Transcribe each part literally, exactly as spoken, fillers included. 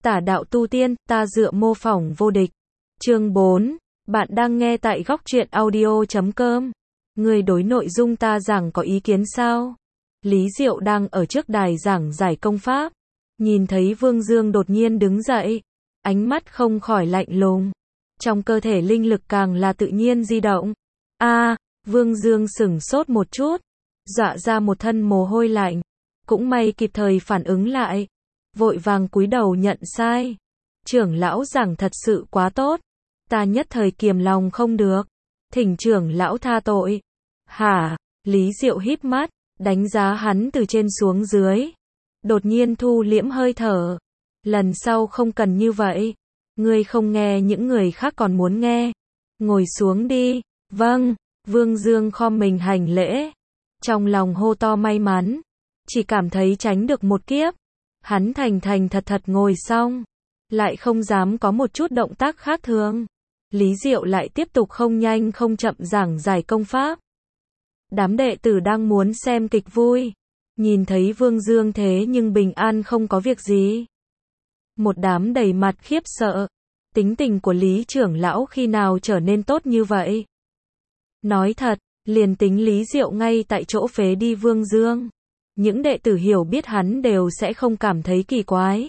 Tả đạo tu tiên, ta dựa mô phỏng vô địch. Chương bốn. Bạn đang nghe tại góc truyện audio chấm com. Người đối nội dung ta giảng có ý kiến sao? Lý Diệu đang ở trước đài giảng giải công pháp. Nhìn thấy Vương Dương đột nhiên đứng dậy. Ánh mắt không khỏi lạnh lùng. Trong cơ thể linh lực càng là tự nhiên di động. A, Vương Dương sửng sốt một chút. Dọa ra một thân mồ hôi lạnh. Cũng may kịp thời phản ứng lại. Vội vàng cúi đầu nhận sai. Trưởng lão giảng thật sự quá tốt. Ta nhất thời kiềm lòng không được. Thỉnh trưởng lão tha tội. Hả? Lý Diệu híp mắt, đánh giá hắn từ trên xuống dưới. Đột nhiên thu liễm hơi thở. Lần sau không cần như vậy. Ngươi không nghe những người khác còn muốn nghe. Ngồi xuống đi. Vâng. Vương Dương khom mình hành lễ. Trong lòng hô to may mắn. Chỉ cảm thấy tránh được một kiếp. Hắn thành thành thật thật ngồi xong. Lại không dám có một chút động tác khác thường. Lý Diệu lại tiếp tục không nhanh không chậm giảng giải công pháp. Đám đệ tử đang muốn xem kịch vui. Nhìn thấy Vương Dương thế nhưng bình an không có việc gì. Một đám đầy mặt khiếp sợ. Tính tình của Lý trưởng lão khi nào trở nên tốt như vậy? Nói thật, liền tính Lý Diệu ngay tại chỗ phế đi Vương Dương. Những đệ tử hiểu biết hắn đều sẽ không cảm thấy kỳ quái.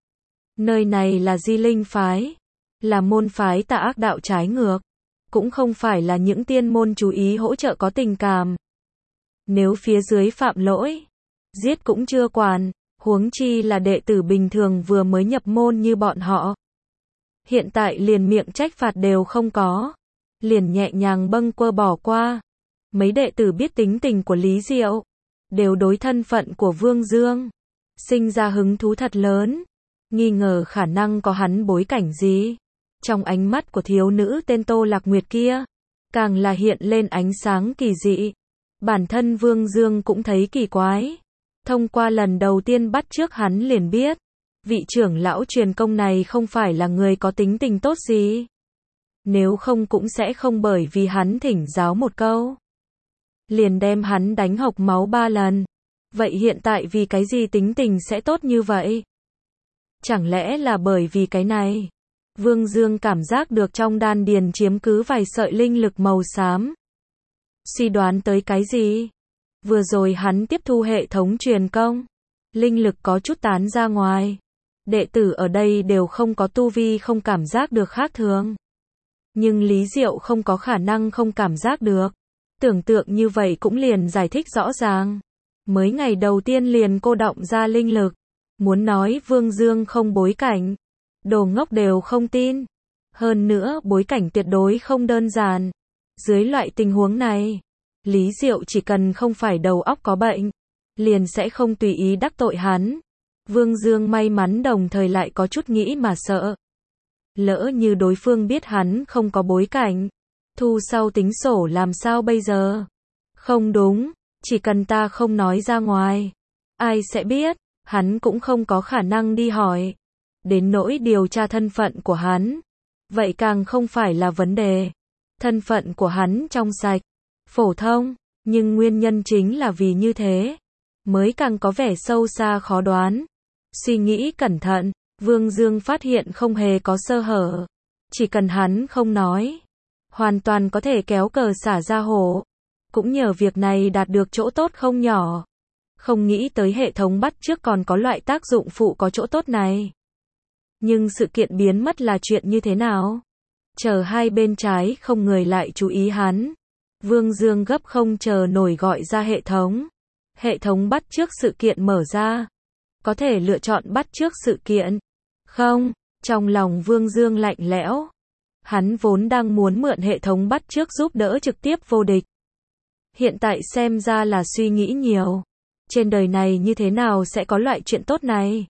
Nơi này là Di Linh phái. Là môn phái tà ác đạo trái ngược. Cũng không phải là những tiên môn chú ý hỗ trợ có tình cảm. Nếu phía dưới phạm lỗi, giết cũng chưa quản, huống chi là đệ tử bình thường vừa mới nhập môn như bọn họ. Hiện tại liền miệng trách phạt đều không có. Liền nhẹ nhàng bâng quơ bỏ qua. Mấy đệ tử biết tính tình của Lý Diệu. Đều đối thân phận của Vương Dương. Sinh ra hứng thú thật lớn. Nghi ngờ khả năng có hắn bối cảnh gì. Trong ánh mắt của thiếu nữ tên Tô Lạc Nguyệt kia. Càng là hiện lên ánh sáng kỳ dị. Bản thân Vương Dương cũng thấy kỳ quái. Thông qua lần đầu tiên bắt trước hắn liền biết. Vị trưởng lão truyền công này không phải là người có tính tình tốt gì. Nếu không cũng sẽ không bởi vì hắn thỉnh giáo một câu. Liền đem hắn đánh hộc máu ba lần. Vậy hiện tại vì cái gì tính tình sẽ tốt như vậy? Chẳng lẽ là bởi vì cái này? Vương Dương cảm giác được trong đan điền chiếm cứ vài sợi linh lực màu xám. Suy đoán tới cái gì? Vừa rồi hắn tiếp thu hệ thống truyền công. Linh lực có chút tán ra ngoài. Đệ tử ở đây đều không có tu vi không cảm giác được khác thường. Nhưng Lý Diệu không có khả năng không cảm giác được. Tưởng tượng như vậy cũng liền giải thích rõ ràng. Mới ngày đầu tiên liền cô động ra linh lực. Muốn nói Vương Dương không bối cảnh. Đồ ngốc đều không tin. Hơn nữa bối cảnh tuyệt đối không đơn giản. Dưới loại tình huống này, Lý Diệu chỉ cần không phải đầu óc có bệnh, liền sẽ không tùy ý đắc tội hắn. Vương Dương may mắn đồng thời lại có chút nghĩ mà sợ. Lỡ như đối phương biết hắn không có bối cảnh. Thu sau tính sổ làm sao bây giờ? Không đúng, chỉ cần ta không nói ra ngoài. Ai sẽ biết, hắn cũng không có khả năng đi hỏi. Đến nỗi điều tra thân phận của hắn. Vậy càng không phải là vấn đề. Thân phận của hắn trong sạch, phổ thông, nhưng nguyên nhân chính là vì như thế. Mới càng có vẻ sâu xa khó đoán. Suy nghĩ cẩn thận, Vương Dương phát hiện không hề có sơ hở. Chỉ cần hắn không nói. Hoàn toàn có thể kéo cờ xả ra hổ. Cũng nhờ việc này đạt được chỗ tốt không nhỏ. Không nghĩ tới hệ thống bắt chước còn có loại tác dụng phụ có chỗ tốt này. Nhưng sự kiện biến mất là chuyện như thế nào? Chờ hai bên trái không người lại chú ý hắn. Vương Dương gấp không chờ nổi gọi ra hệ thống. Hệ thống bắt chước sự kiện mở ra. Có thể lựa chọn bắt chước sự kiện. Không, trong lòng Vương Dương lạnh lẽo. Hắn vốn đang muốn mượn hệ thống bắt chước giúp đỡ trực tiếp vô địch. Hiện tại xem ra là suy nghĩ nhiều. Trên đời này như thế nào sẽ có loại chuyện tốt này?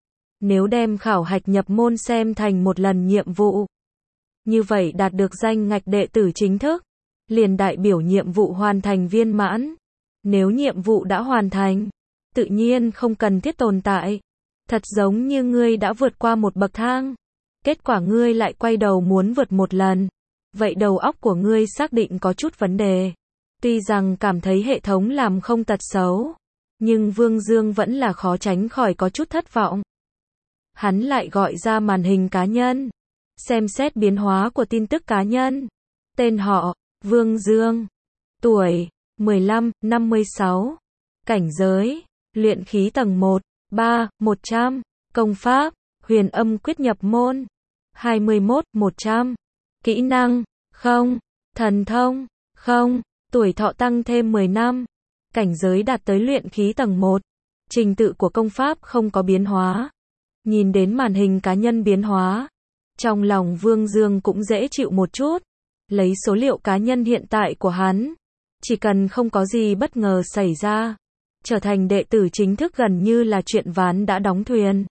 Nếu đem khảo hạch nhập môn xem thành một lần nhiệm vụ. Như vậy đạt được danh ngạch đệ tử chính thức. Liền đại biểu nhiệm vụ hoàn thành viên mãn. Nếu nhiệm vụ đã hoàn thành. Tự nhiên không cần thiết tồn tại. Thật giống như ngươi đã vượt qua một bậc thang. Kết quả ngươi lại quay đầu muốn vượt một lần. Vậy đầu óc của ngươi xác định có chút vấn đề. Tuy rằng cảm thấy hệ thống làm không tật xấu. Nhưng Vương Dương vẫn là khó tránh khỏi có chút thất vọng. Hắn lại gọi ra màn hình cá nhân. Xem xét biến hóa của tin tức cá nhân. Tên họ, Vương Dương. Tuổi, mười lăm, năm mươi sáu. Cảnh giới, luyện khí tầng một, ba, một trăm. Công pháp, huyền âm quyết nhập môn. hai mươi mốt, một trăm. Kỹ năng, không. Thần thông, không. Tuổi thọ tăng thêm mười năm. Cảnh giới đạt tới luyện khí tầng một. Trình tự của công pháp không có biến hóa. Nhìn đến màn hình cá nhân biến hóa. Trong lòng Vương Dương cũng dễ chịu một chút. Lấy số liệu cá nhân hiện tại của hắn. Chỉ cần không có gì bất ngờ xảy ra. Trở thành đệ tử chính thức gần như là chuyện ván đã đóng thuyền.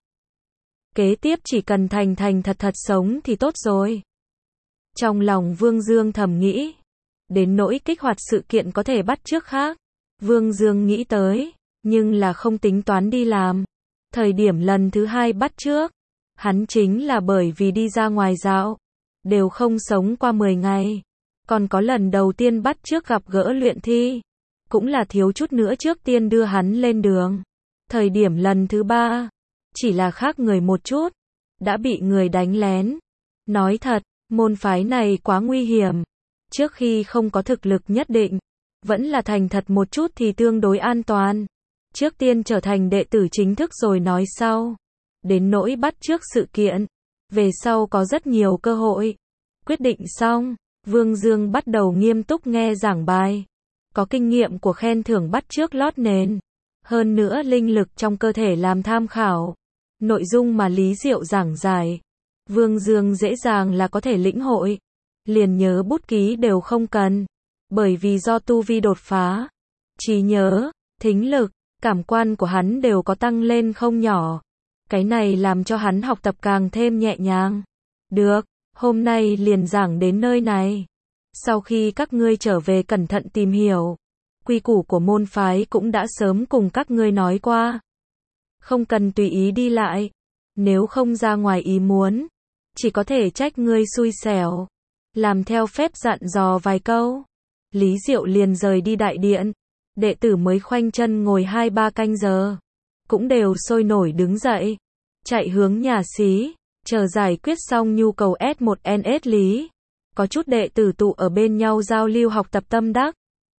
Kế tiếp chỉ cần thành thành thật thật sống thì tốt rồi. Trong lòng Vương Dương thầm nghĩ. Đến nỗi kích hoạt sự kiện có thể bắt chước khác. Vương Dương nghĩ tới. Nhưng là không tính toán đi làm. Thời điểm lần thứ hai bắt chước. Hắn chính là bởi vì đi ra ngoài dạo. Đều không sống qua mười ngày. Còn có lần đầu tiên bắt chước gặp gỡ luyện thi. Cũng là thiếu chút nữa trước tiên đưa hắn lên đường. Thời điểm lần thứ ba. Chỉ là khác người một chút. Đã bị người đánh lén. Nói thật, môn phái này quá nguy hiểm. Trước khi không có thực lực nhất định. Vẫn là thành thật một chút thì tương đối an toàn. Trước tiên trở thành đệ tử chính thức rồi nói sau. Đến nỗi bắt chước sự kiện. Về sau có rất nhiều cơ hội. Quyết định xong, Vương Dương bắt đầu nghiêm túc nghe giảng bài. Có kinh nghiệm của khen thưởng bắt chước lót nền. Hơn nữa linh lực trong cơ thể làm tham khảo. Nội dung mà Lý Diệu giảng giải. Vương Dương dễ dàng là có thể lĩnh hội. Liền nhớ bút ký đều không cần. Bởi vì do tu vi đột phá. Trí nhớ, thính lực, cảm quan của hắn đều có tăng lên không nhỏ. Cái này làm cho hắn học tập càng thêm nhẹ nhàng. Được, hôm nay liền giảng đến nơi này. Sau khi các ngươi trở về cẩn thận tìm hiểu. Quy củ của môn phái cũng đã sớm cùng các ngươi nói qua. Không cần tùy ý đi lại. Nếu không ra ngoài ý muốn. Chỉ có thể trách ngươi xui xẻo. Làm theo phép dặn dò vài câu. Lý Diệu liền rời đi đại điện. Đệ tử mới khoanh chân ngồi hai ba canh giờ. Cũng đều sôi nổi đứng dậy. Chạy hướng nhà xí. Chờ giải quyết xong nhu cầu S một N S lý. Có chút đệ tử tụ ở bên nhau giao lưu học tập tâm đắc.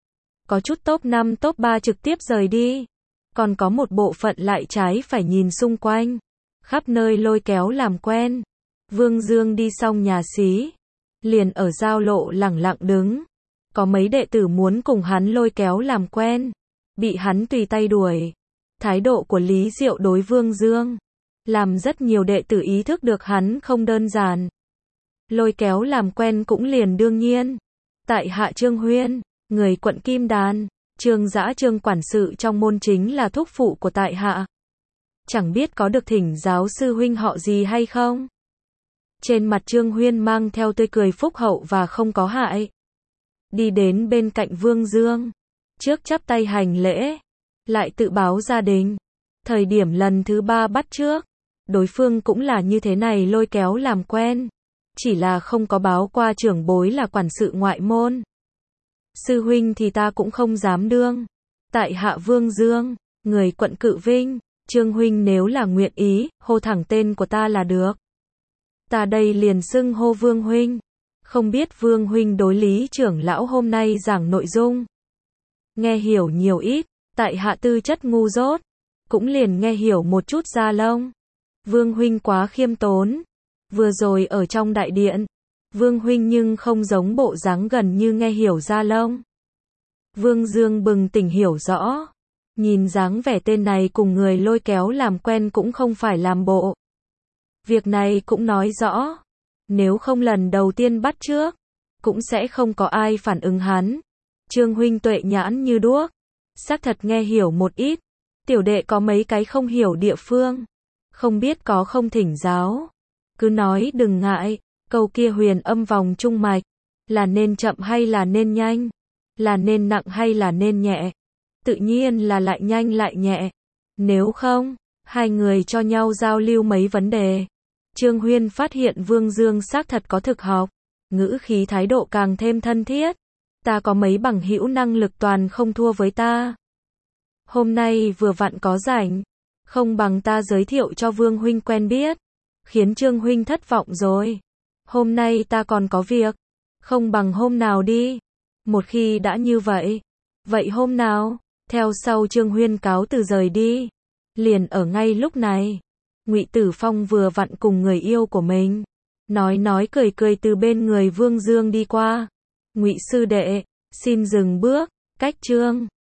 Có chút top năm top ba trực tiếp rời đi. Còn có một bộ phận lại trái phải nhìn xung quanh. Khắp nơi lôi kéo làm quen. Vương Dương đi xong nhà xí. Liền ở giao lộ lẳng lặng đứng. Có mấy đệ tử muốn cùng hắn lôi kéo làm quen. Bị hắn tùy tay đuổi. Thái độ của Lý Diệu đối Vương Dương. Làm rất nhiều đệ tử ý thức được hắn không đơn giản. Lôi kéo làm quen cũng liền đương nhiên. Tại hạ Trương Huyên, người quận Kim Đàn. Trương Dã Trương quản sự trong môn chính là thúc phụ của tại hạ. Chẳng biết có được thỉnh giáo sư huynh họ gì hay không? Trên mặt Trương Huyên mang theo tươi cười phúc hậu và không có hại. Đi đến bên cạnh Vương Dương. Trước chắp tay hành lễ. Lại tự báo gia đình. Thời điểm lần thứ ba bắt trước. Đối phương cũng là như thế này lôi kéo làm quen. Chỉ là không có báo qua trưởng bối là quản sự ngoại môn. Sư huynh thì ta cũng không dám đương. Tại hạ Vương Dương, người quận Cự Vinh. Trương huynh nếu là nguyện ý, hô thẳng tên của ta là được. Ta đây liền xưng hô Vương huynh. Không biết Vương huynh đối Lý trưởng lão hôm nay giảng nội dung. Nghe hiểu nhiều ít, tại hạ tư chất ngu dốt. Cũng liền nghe hiểu một chút da lông. Vương huynh quá khiêm tốn. Vừa rồi ở trong đại điện. Vương huynh nhưng không giống bộ dáng gần như nghe hiểu da lông. Vương Dương bừng tỉnh hiểu rõ. Nhìn dáng vẻ tên này cùng người lôi kéo làm quen cũng không phải làm bộ. Việc này cũng nói rõ. Nếu không lần đầu tiên bắt trước. Cũng sẽ không có ai phản ứng hắn. Trương huynh tuệ nhãn như đuốc. Xác thật nghe hiểu một ít. Tiểu đệ có mấy cái không hiểu địa phương. Không biết có không thỉnh giáo. Cứ nói đừng ngại. Câu kia huyền âm vòng trung mạch. Là nên chậm hay là nên nhanh? Là nên nặng hay là nên nhẹ? Tự nhiên là lại nhanh lại nhẹ. Nếu không, hai người cho nhau giao lưu mấy vấn đề. Trương Huyên phát hiện Vương Dương xác thật có thực học. Ngữ khí thái độ càng thêm thân thiết. Ta có mấy bằng hữu năng lực toàn không thua với ta. Hôm nay vừa vặn có rảnh. Không bằng ta giới thiệu cho Vương huynh quen biết. khiến Trương huynh thất vọng rồi. Hôm nay ta còn có việc, không bằng hôm nào đi. Một khi đã như vậy, vậy hôm nào? Theo sau Trương Huyên cáo từ rời đi. Liền ở ngay lúc này, Ngụy Tử Phong vừa vặn cùng người yêu của mình, nói nói cười cười từ bên người Vương Dương đi qua. Ngụy sư đệ, xin dừng bước, cách Trương